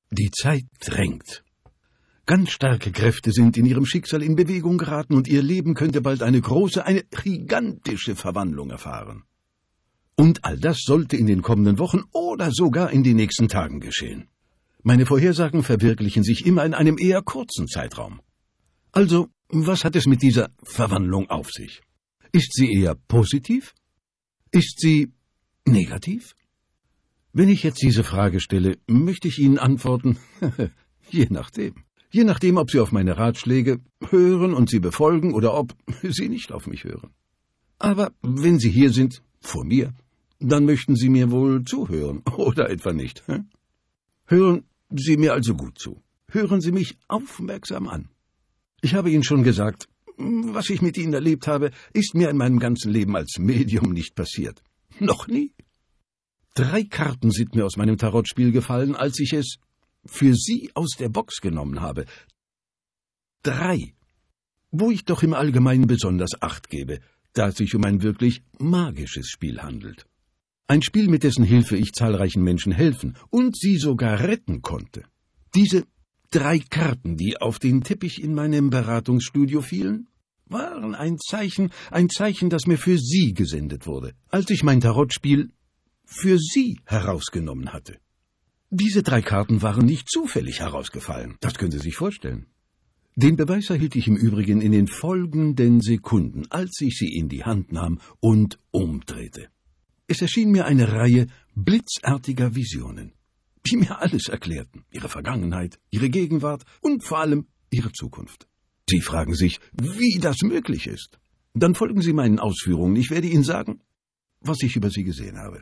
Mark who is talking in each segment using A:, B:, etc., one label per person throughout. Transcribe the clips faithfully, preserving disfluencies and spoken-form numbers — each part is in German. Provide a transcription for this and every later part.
A: Die Zeit drängt. Ganz starke Kräfte sind in ihrem Schicksal in Bewegung geraten und ihr Leben könnte bald eine große, eine gigantische Verwandlung erfahren. Und all das sollte in den kommenden Wochen oder sogar in den nächsten Tagen geschehen. Meine Vorhersagen verwirklichen sich immer in einem eher kurzen Zeitraum. Also, was hat es mit dieser Verwandlung auf sich? Ist sie eher positiv? Ist sie negativ? Wenn ich jetzt diese Frage stelle, möchte ich Ihnen antworten, je nachdem. Je nachdem, ob Sie auf meine Ratschläge hören und sie befolgen oder ob Sie nicht auf mich hören. Aber wenn Sie hier sind, vor mir, dann möchten Sie mir wohl zuhören, oder etwa nicht? Hä? Hören Sie mir also gut zu. Hören Sie mich aufmerksam an. Ich habe Ihnen schon gesagt, was ich mit Ihnen erlebt habe, ist mir in meinem ganzen Leben als Medium nicht passiert. Noch nie. Drei Karten sind mir aus meinem Tarotspiel gefallen, als ich es für Sie aus der Box genommen habe. Drei. Wo ich doch im Allgemeinen besonders Acht gebe, da es sich um ein wirklich magisches Spiel handelt. Ein Spiel, mit dessen Hilfe ich zahlreichen Menschen helfen und sie sogar retten konnte. Diese drei Karten, die auf den Teppich in meinem Beratungsstudio fielen, waren ein Zeichen, ein Zeichen, das mir für Sie gesendet wurde, als ich mein Tarotspiel für Sie herausgenommen hatte. Diese drei Karten waren nicht zufällig herausgefallen, das können Sie sich vorstellen. Den Beweis erhielt ich im Übrigen in den folgenden Sekunden, als ich sie in die Hand nahm und umdrehte. Es erschien mir eine Reihe blitzartiger Visionen, die mir alles erklärten, ihre Vergangenheit, ihre Gegenwart und vor allem ihre Zukunft. Sie fragen sich, wie das möglich ist. Dann folgen Sie meinen Ausführungen, ich werde Ihnen sagen, was ich über Sie gesehen habe.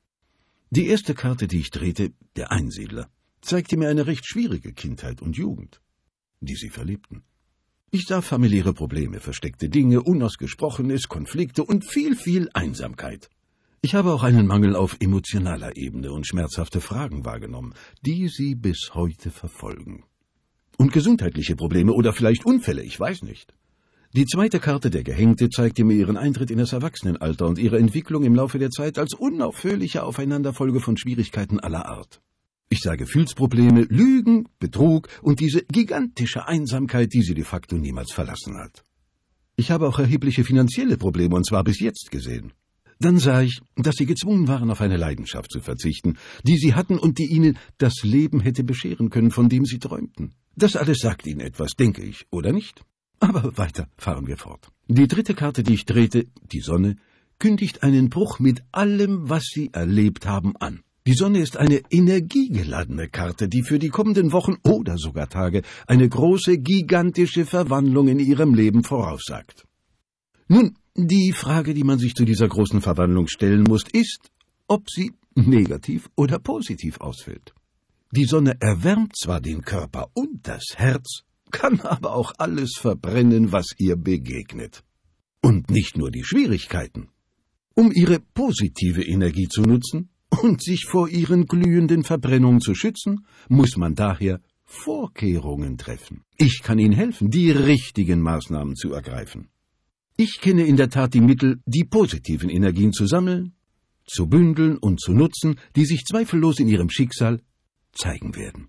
A: Die erste Karte, die ich drehte, der Einsiedler, zeigte mir eine recht schwierige Kindheit und Jugend, die Sie verlebten. Ich sah familiäre Probleme, versteckte Dinge, Unausgesprochenes, Konflikte und viel, viel Einsamkeit. Ich habe auch einen Mangel auf emotionaler Ebene und schmerzhafte Fragen wahrgenommen, die Sie bis heute verfolgen. Und gesundheitliche Probleme oder vielleicht Unfälle, ich weiß nicht. Die zweite Karte, der Gehängte, zeigte mir ihren Eintritt in das Erwachsenenalter und ihre Entwicklung im Laufe der Zeit als unaufhörliche Aufeinanderfolge von Schwierigkeiten aller Art. Ich sah Gefühlsprobleme, Lügen, Betrug und diese gigantische Einsamkeit, die sie de facto niemals verlassen hat. Ich habe auch erhebliche finanzielle Probleme, und zwar bis jetzt gesehen. Dann sah ich, dass sie gezwungen waren, auf eine Leidenschaft zu verzichten, die sie hatten und die ihnen das Leben hätte bescheren können, von dem sie träumten. Das alles sagt Ihnen etwas, denke ich, oder nicht? Aber weiter fahren wir fort. Die dritte Karte, die ich drehte, die Sonne, kündigt einen Bruch mit allem, was Sie erlebt haben, an. Die Sonne ist eine energiegeladene Karte, die für die kommenden Wochen oder sogar Tage eine große, gigantische Verwandlung in Ihrem Leben voraussagt. Nun, die Frage, die man sich zu dieser großen Verwandlung stellen muss, ist, ob sie negativ oder positiv ausfällt. Die Sonne erwärmt zwar den Körper und das Herz, kann aber auch alles verbrennen, was ihr begegnet. Und nicht nur die Schwierigkeiten. Um ihre positive Energie zu nutzen und sich vor ihren glühenden Verbrennungen zu schützen, muss man daher Vorkehrungen treffen. Ich kann Ihnen helfen, die richtigen Maßnahmen zu ergreifen. Ich kenne in der Tat die Mittel, die positiven Energien zu sammeln, zu bündeln und zu nutzen, die sich zweifellos in ihrem Schicksal zeigen werden.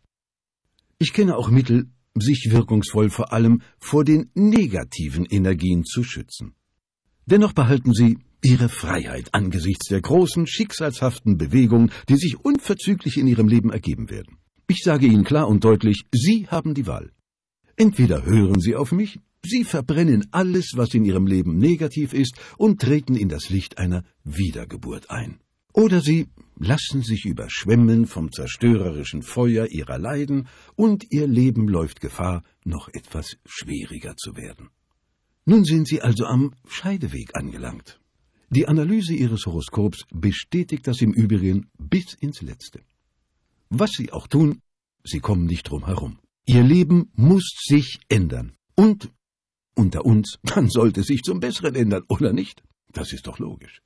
A: Ich kenne auch Mittel, sich wirkungsvoll vor allem vor den negativen Energien zu schützen. Dennoch behalten Sie Ihre Freiheit angesichts der großen, schicksalshaften Bewegungen, die sich unverzüglich in Ihrem Leben ergeben werden. Ich sage Ihnen klar und deutlich, Sie haben die Wahl. Entweder hören Sie auf mich, Sie verbrennen alles, was in Ihrem Leben negativ ist, und treten in das Licht einer Wiedergeburt ein. Oder Sie lassen sich überschwemmen vom zerstörerischen Feuer Ihrer Leiden, und Ihr Leben läuft Gefahr, noch etwas schwieriger zu werden. Nun sind Sie also am Scheideweg angelangt. Die Analyse Ihres Horoskops bestätigt das im Übrigen bis ins Letzte. Was Sie auch tun, Sie kommen nicht drum herum. Ihr Leben muss sich ändern. Und unter uns, dann sollte es sich zum Besseren ändern, oder nicht? Das ist doch logisch.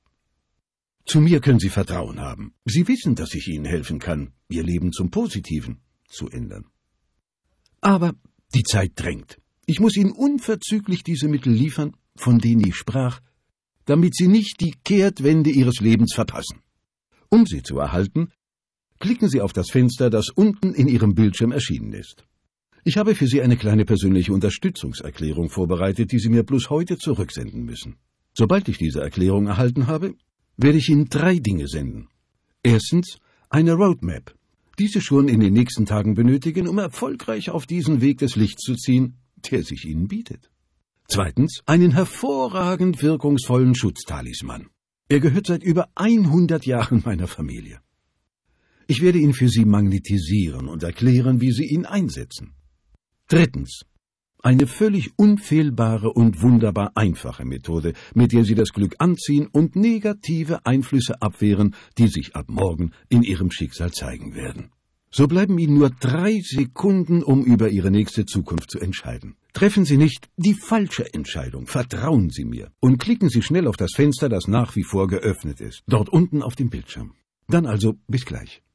A: Zu mir können Sie Vertrauen haben. Sie wissen, dass ich Ihnen helfen kann, Ihr Leben zum Positiven zu ändern. Aber die Zeit drängt. Ich muss Ihnen unverzüglich diese Mittel liefern, von denen ich sprach, damit Sie nicht die Kehrtwende Ihres Lebens verpassen. Um sie zu erhalten, Klicken Sie auf das Fenster, das unten in Ihrem Bildschirm erschienen ist. Ich habe für Sie eine kleine persönliche Unterstützungserklärung vorbereitet, die Sie mir bloß heute zurücksenden müssen. Sobald ich diese Erklärung erhalten habe, werde ich Ihnen drei Dinge senden. Erstens eine Roadmap, die Sie schon in den nächsten Tagen benötigen, um erfolgreich auf diesen Weg des Lichts zu ziehen, der sich Ihnen bietet. Zweitens einen hervorragend wirkungsvollen Schutztalisman. Er gehört seit über hundert Jahren meiner Familie. Ich werde ihn für Sie magnetisieren und erklären, wie Sie ihn einsetzen. Drittens eine völlig unfehlbare und wunderbar einfache Methode, mit der Sie das Glück anziehen und negative Einflüsse abwehren, die sich ab morgen in Ihrem Schicksal zeigen werden. So bleiben Ihnen nur drei Sekunden, um über Ihre nächste Zukunft zu entscheiden. Treffen Sie nicht die falsche Entscheidung, vertrauen Sie mir und klicken Sie schnell auf das Fenster, das nach wie vor geöffnet ist, dort unten auf dem Bildschirm. Dann also bis gleich.